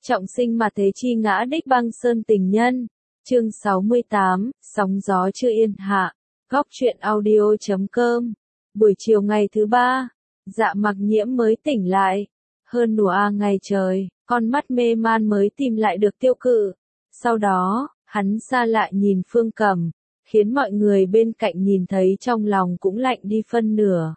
Trọng sinh mà thế chi ngã đích băng sơn tình nhân. Chương 68, sóng gió chưa yên hạ. Góc truyện audio.com. Buổi chiều ngày thứ ba, Dạ Mặc Nhiễm mới tỉnh lại. Hơn nửa ngày trời, con mắt mê man mới tìm lại được tiêu cự. Sau đó, hắn xa lạ nhìn Phương Cẩm, khiến mọi người bên cạnh nhìn thấy trong lòng cũng lạnh đi phân nửa.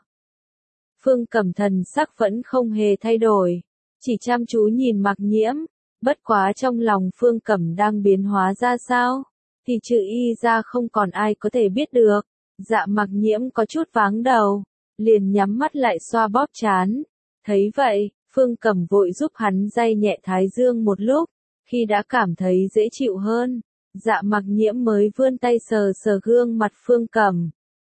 Phương Cẩm thần sắc vẫn không hề thay đổi, chỉ chăm chú nhìn Mặc Nhiễm. Bất quá trong lòng Phương Cẩm đang biến hóa ra sao, thì trừ y ra không còn ai có thể biết được. Dạ Mặc Nhiễm có chút váng đầu, liền nhắm mắt lại xoa bóp trán. Thấy vậy, Phương Cẩm vội giúp hắn day nhẹ thái dương một lúc, khi đã cảm thấy dễ chịu hơn, Dạ Mặc Nhiễm mới vươn tay sờ sờ gương mặt Phương Cẩm.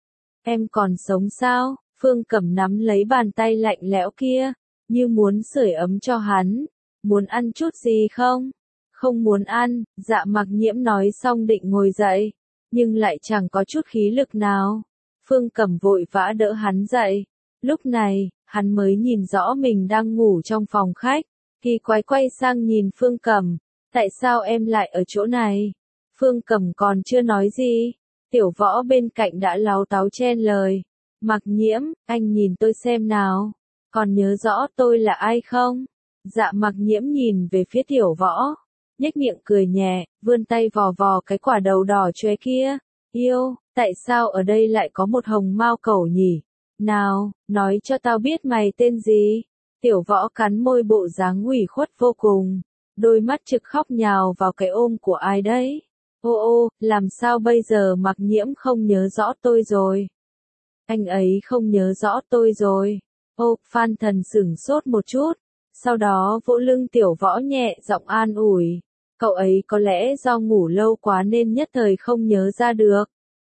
Em còn sống sao? Phương Cẩm nắm lấy bàn tay lạnh lẽo kia, như muốn sưởi ấm cho hắn. Muốn ăn chút gì không? Không muốn ăn, Dạ Mặc Nhiễm nói xong định ngồi dậy, nhưng lại chẳng có chút khí lực nào. Phương Cẩm vội vã đỡ hắn dậy. Lúc này, hắn mới nhìn rõ mình đang ngủ trong phòng khách. Kỳ quái quay sang nhìn Phương Cẩm. Tại sao em lại ở chỗ này? Phương Cẩm còn chưa nói gì. Tiểu Võ bên cạnh đã láu táu chen lời. Mặc Nhiễm, anh nhìn tôi xem nào. Còn nhớ rõ tôi là ai không? Dạ Mặc Nhiễm nhìn về phía Tiểu Võ, nhếch miệng cười nhẹ, vươn tay vò vò cái quả đầu đỏ chóe kia. Yêu, tại sao ở đây lại có một hồng mao cẩu nhỉ? Nào, nói cho tao biết mày tên gì? Tiểu Võ cắn môi bộ dáng ủy khuất vô cùng, đôi mắt trực khóc nhào vào cái ôm của ai đấy. Ô ô, làm sao bây giờ Mặc Nhiễm không nhớ rõ tôi rồi? Anh ấy không nhớ rõ tôi rồi. Ô, Phan Thần sửng sốt một chút. Sau đó vỗ lưng Tiểu Võ nhẹ giọng an ủi. Cậu ấy có lẽ do ngủ lâu quá nên nhất thời không nhớ ra được.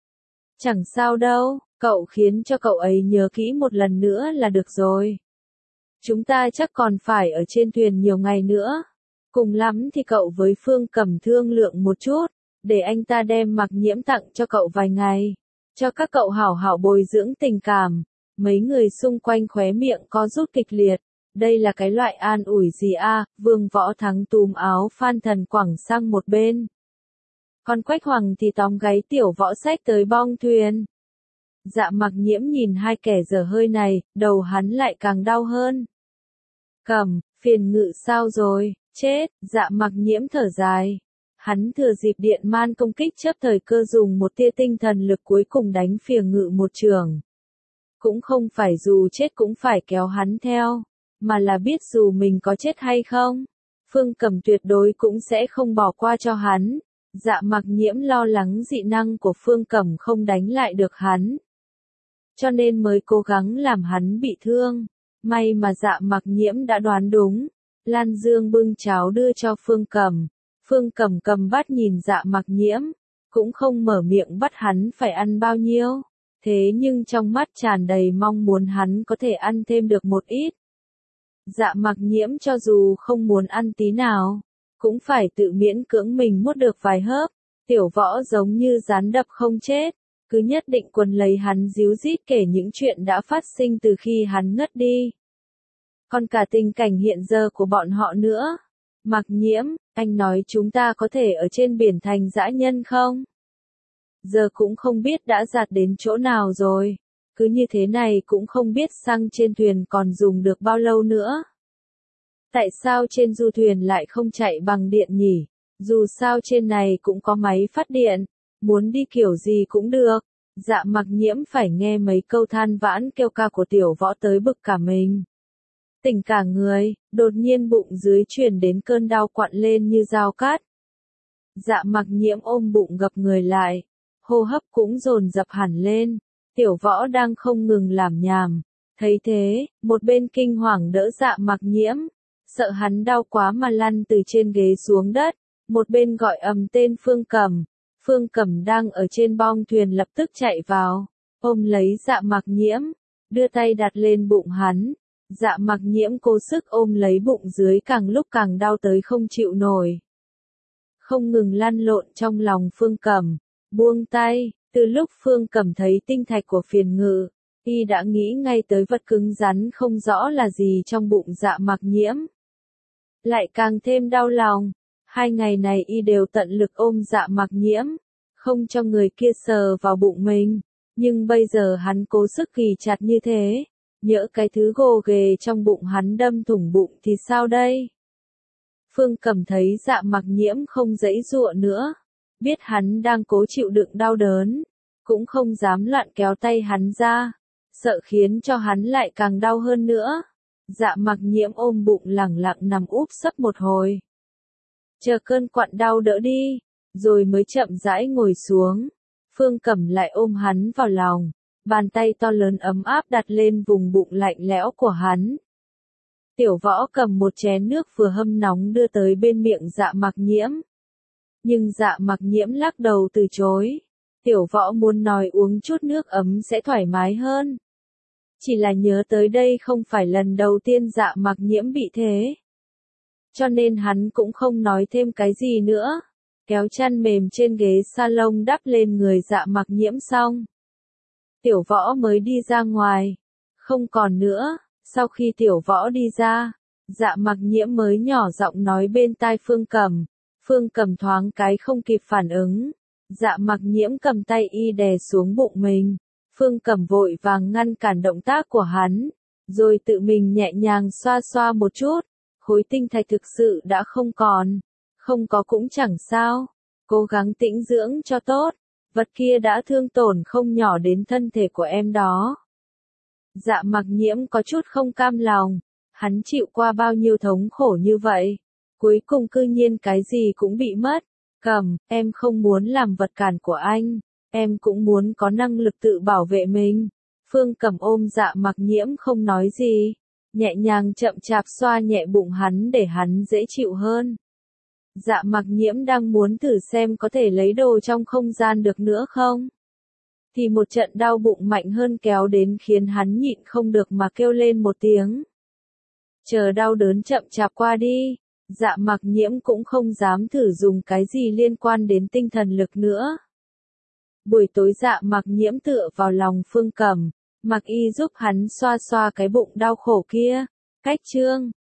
Chẳng sao đâu, cậu khiến cho cậu ấy nhớ kỹ một lần nữa là được rồi. Chúng ta chắc còn phải ở trên thuyền nhiều ngày nữa. Cùng lắm thì cậu với Phương Cẩm thương lượng một chút, để anh ta đem Mặc Nhiễm tặng cho cậu vài ngày. Cho các cậu hảo hảo bồi dưỡng tình cảm. Mấy người xung quanh khóe miệng co rút kịch liệt. Đây là cái loại an ủi gì a? Vương Võ Thắng túm áo Phan Thần quẳng sang một bên. Còn Quách Hoàng thì tóm gáy Tiểu Võ xách tới bong thuyền. Dạ Mặc Nhiễm nhìn hai kẻ dở hơi này, đầu hắn lại càng đau hơn. Cẩm, phiền ngự sao rồi? Chết, Dạ Mặc Nhiễm thở dài. Hắn thừa dịp Điện Man công kích chớp thời cơ dùng một tia tinh thần lực cuối cùng đánh phiền ngự một trường. Cũng không phải dù chết cũng phải kéo hắn theo, mà là biết dù mình có chết hay không, Phương Cẩm tuyệt đối cũng sẽ không bỏ qua cho hắn. Dạ Mặc Nhiễm lo lắng dị năng của Phương Cẩm không đánh lại được hắn, cho nên mới cố gắng làm hắn bị thương. May mà Dạ Mặc Nhiễm đã đoán đúng. Lan Dương bưng cháo đưa cho Phương Cẩm. Phương Cẩm cầm bát nhìn Dạ Mặc Nhiễm, cũng không mở miệng bắt hắn phải ăn bao nhiêu. Thế nhưng trong mắt tràn đầy mong muốn hắn có thể ăn thêm được một ít. Dạ Mặc Nhiễm cho dù không muốn ăn tí nào, cũng phải tự miễn cưỡng mình nuốt được vài hớp. Tiểu Võ giống như rắn đập không chết, cứ nhất định quấn lấy hắn díu dít kể những chuyện đã phát sinh từ khi hắn ngất đi. Còn cả tình cảnh hiện giờ của bọn họ nữa. Mặc Nhiễm, anh nói chúng ta có thể ở trên biển thành dã nhân không? Giờ cũng không biết đã giạt đến chỗ nào rồi. Cứ như thế này cũng không biết xăng trên thuyền còn dùng được bao lâu nữa. Tại sao trên du thuyền lại không chạy bằng điện nhỉ? Dù sao trên này cũng có máy phát điện, muốn đi kiểu gì cũng được. Dạ Mặc Nhiễm phải nghe mấy câu than vãn kêu ca của Tiểu Võ tới bực cả mình. Tỉnh cả người, đột nhiên bụng dưới truyền đến cơn đau quặn lên như dao cắt. Dạ Mặc Nhiễm ôm bụng gập người lại, hô hấp cũng dồn dập hẳn lên. Tiểu Võ đang không ngừng làm nhảm. Thấy thế, một bên kinh hoàng đỡ Dạ Mặc Nhiễm, sợ hắn đau quá mà lăn từ trên ghế xuống đất. Một bên gọi ầm tên Phương Cẩm. Phương Cẩm đang ở trên bong thuyền lập tức chạy vào, ôm lấy Dạ Mặc Nhiễm, đưa tay đặt lên bụng hắn. Dạ Mặc Nhiễm cố sức ôm lấy bụng dưới càng lúc càng đau tới không chịu nổi. Không ngừng lăn lộn trong lòng Phương Cẩm, buông tay. Từ lúc Phương Cẩm thấy tinh thạch của phiền ngự, y đã nghĩ ngay tới vật cứng rắn không rõ là gì trong bụng Dạ Mặc Nhiễm. lại càng thêm đau lòng. 2 ngày này y đều tận lực ôm Dạ Mặc Nhiễm, không cho người kia sờ vào bụng mình, nhưng bây giờ hắn cố sức kì chặt như thế, nhỡ cái thứ gồ ghề trong bụng hắn đâm thủng bụng thì sao đây? Phương Cẩm thấy Dạ Mặc Nhiễm không giãy giụa nữa, biết hắn đang cố chịu đựng đau đớn, cũng không dám loạn kéo tay hắn ra, sợ khiến cho hắn lại càng đau hơn nữa. Dạ Mặc Nhiễm ôm bụng lẳng lặng nằm úp sấp một hồi, chờ cơn quặn đau đỡ đi, rồi mới chậm rãi ngồi xuống. Phương Cẩm lại ôm hắn vào lòng, bàn tay to lớn ấm áp đặt lên vùng bụng lạnh lẽo của hắn. Tiểu Võ cầm một chén nước vừa hâm nóng đưa tới bên miệng Dạ Mặc Nhiễm. Nhưng Dạ Mặc Nhiễm lắc đầu từ chối. Tiểu Võ muốn nói uống chút nước ấm sẽ thoải mái hơn. Chỉ là nhớ tới đây không phải lần đầu tiên Dạ Mặc Nhiễm bị thế, cho nên hắn cũng không nói thêm cái gì nữa. Kéo chăn mềm trên ghế salon đắp lên người Dạ Mặc Nhiễm xong, Tiểu Võ mới đi ra ngoài. Không còn nữa. Sau khi Tiểu Võ đi ra, Dạ Mặc Nhiễm mới nhỏ giọng nói bên tai Phương Cẩm. Phương Cẩm thoáng cái không kịp phản ứng. Dạ Mặc Nhiễm cầm tay y đè xuống bụng mình. Phương Cẩm vội vàng ngăn cản động tác của hắn, rồi tự mình nhẹ nhàng xoa xoa một chút. Khối tinh thạch thực sự đã không còn. Không có cũng chẳng sao. Cố gắng tĩnh dưỡng cho tốt. Vật kia đã thương tổn không nhỏ đến thân thể của em đó. Dạ Mặc Nhiễm có chút không cam lòng. Hắn chịu qua bao nhiêu thống khổ như vậy, cuối cùng cư nhiên cái gì cũng bị mất. Cẩm, em không muốn làm vật cản của anh, em cũng muốn có năng lực tự bảo vệ mình. Phương Cẩm ôm Dạ Mặc Nhiễm không nói gì, nhẹ nhàng chậm chạp xoa nhẹ bụng hắn để hắn dễ chịu hơn. Dạ Mặc Nhiễm đang muốn thử xem có thể lấy đồ trong không gian được nữa không, thì một trận đau bụng mạnh hơn kéo đến khiến hắn nhịn không được mà kêu lên một tiếng. Chờ đau đớn chậm chạp qua đi, Dạ Mặc Nhiễm cũng không dám thử dùng cái gì liên quan đến tinh thần lực nữa. Buổi tối Dạ Mặc Nhiễm tựa vào lòng Phương Cẩm, Mặc Y giúp hắn xoa xoa cái bụng đau khổ kia. Cách chương